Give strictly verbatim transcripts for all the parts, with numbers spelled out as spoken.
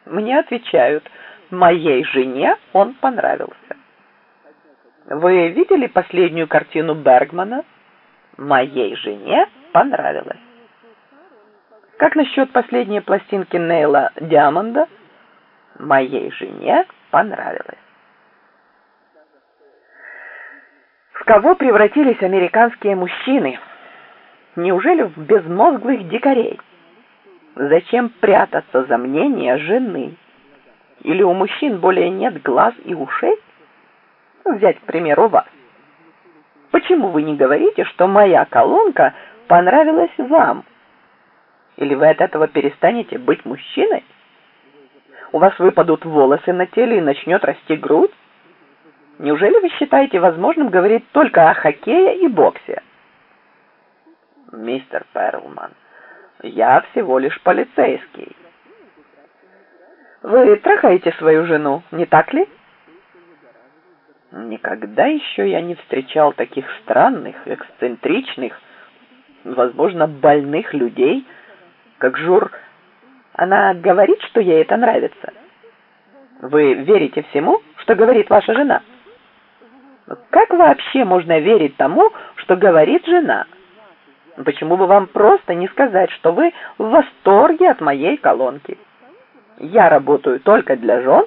Мне отвечают: моей жене он понравился. Вы видели последнюю картину Бергмана? Моей жене понравилось. Как насчет последней пластинки Нейла Диамонда? Моей жене понравилось. В кого превратились американские мужчины? Неужели в безмозглых дикарей? Зачем прятаться за мнение жены? Или у мужчин более нет глаз и ушей? Взять, к примеру, вас. Почему вы не говорите, что моя колонка понравилась вам? Или вы от этого перестанете быть мужчиной? У вас выпадут волосы на теле и начнет расти грудь? Неужели вы считаете возможным говорить только о хоккее и боксе? Мистер Перлман, я всего лишь полицейский. Вы трахаете свою жену, не так ли? Никогда еще я не встречал таких странных, эксцентричных, возможно, больных людей, как Жур. Она говорит, что ей это нравится. Вы верите всему, что говорит ваша жена? Как вообще можно верить тому, что говорит жена? Почему бы вам просто не сказать, что вы в восторге от моей колонки? Я работаю только для жен.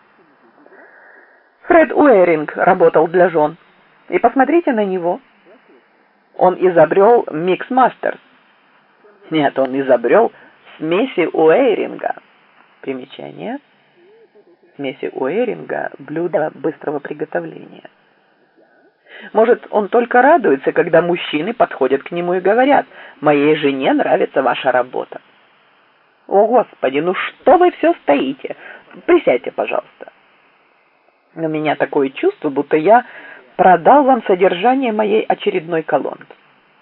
Фред Уэринг работал для жен. И посмотрите на него. Он изобрел Микс Мастерс. Нет, он изобрел смеси Уэринга. Примечание. Смеси Уэринга – блюдо быстрого приготовления. Может, он только радуется, когда мужчины подходят к нему и говорят: «Моей жене нравится ваша работа». О, Господи, ну что вы все стоите? Присядьте, пожалуйста. У меня такое чувство, будто я продал вам содержание моей очередной колонки.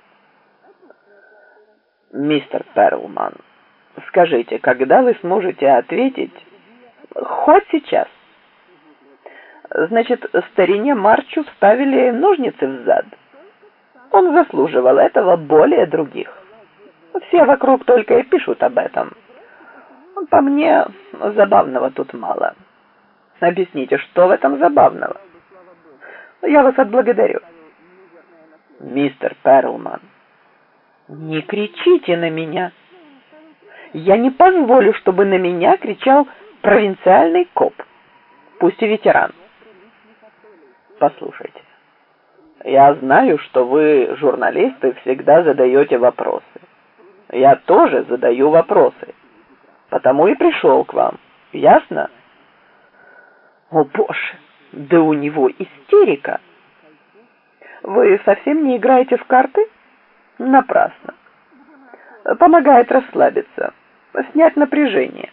Мистер Перлман, скажите, когда вы сможете ответить? Хоть сейчас. Значит, старине Марчу вставили ножницы в зад. Он заслуживал этого более других. Все вокруг только и пишут об этом. По мне, забавного тут мало. Объясните, что в этом забавного? Я вас отблагодарю. Мистер Перлман, не кричите на меня. Я не позволю, чтобы на меня кричал провинциальный коп, пусть и ветеран. Послушайте, я знаю, что вы, журналисты, всегда задаете вопросы. Я тоже задаю вопросы, потому и пришел к вам. Ясно? О, Боже, да у него истерика. Вы совсем не играете в карты? Напрасно. Помогает расслабиться, снять напряжение.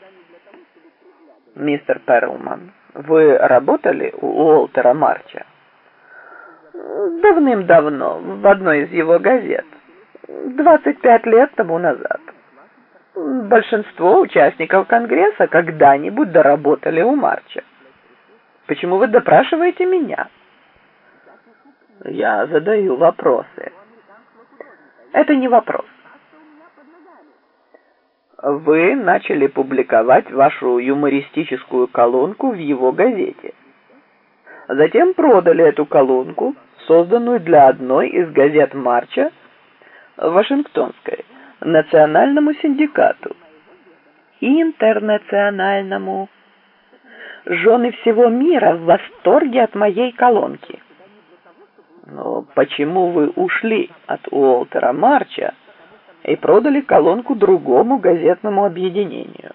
Мистер Перлман, вы работали у Уолтера Марча? Давным-давно, в одной из его газет. двадцать пять лет тому назад. Большинство участников Конгресса когда-нибудь доработали у Марча. Почему вы допрашиваете меня? Я задаю вопросы. Это не вопрос. Вы начали публиковать вашу юмористическую колонку в его газете. Затем продали эту колонку, созданную для одной из газет Марча, Вашингтонской, национальному синдикату. Интернациональному. Жены всего мира в восторге от моей колонки. Но почему вы ушли от Уолтера Марча и продали колонку другому газетному объединению?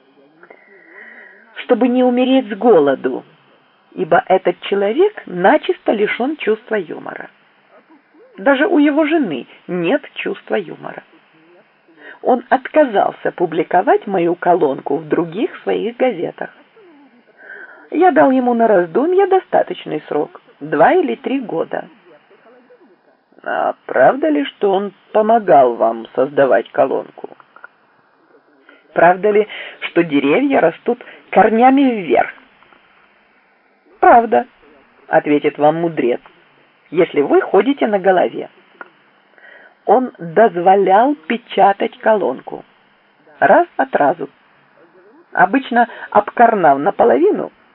Чтобы не умереть с голоду, ибо этот человек начисто лишен чувства юмора. Даже у его жены нет чувства юмора. Он отказался публиковать мою колонку в других своих газетах. Я дал ему на раздумье достаточный срок, два или три года. А правда ли, что он помогал вам создавать колонку? Правда ли, что деревья растут корнями вверх? Правда, ответит вам мудрец, если вы ходите на голове. Он дозволял печатать колонку. Раз от разу. Обычно обкорнав наполовину,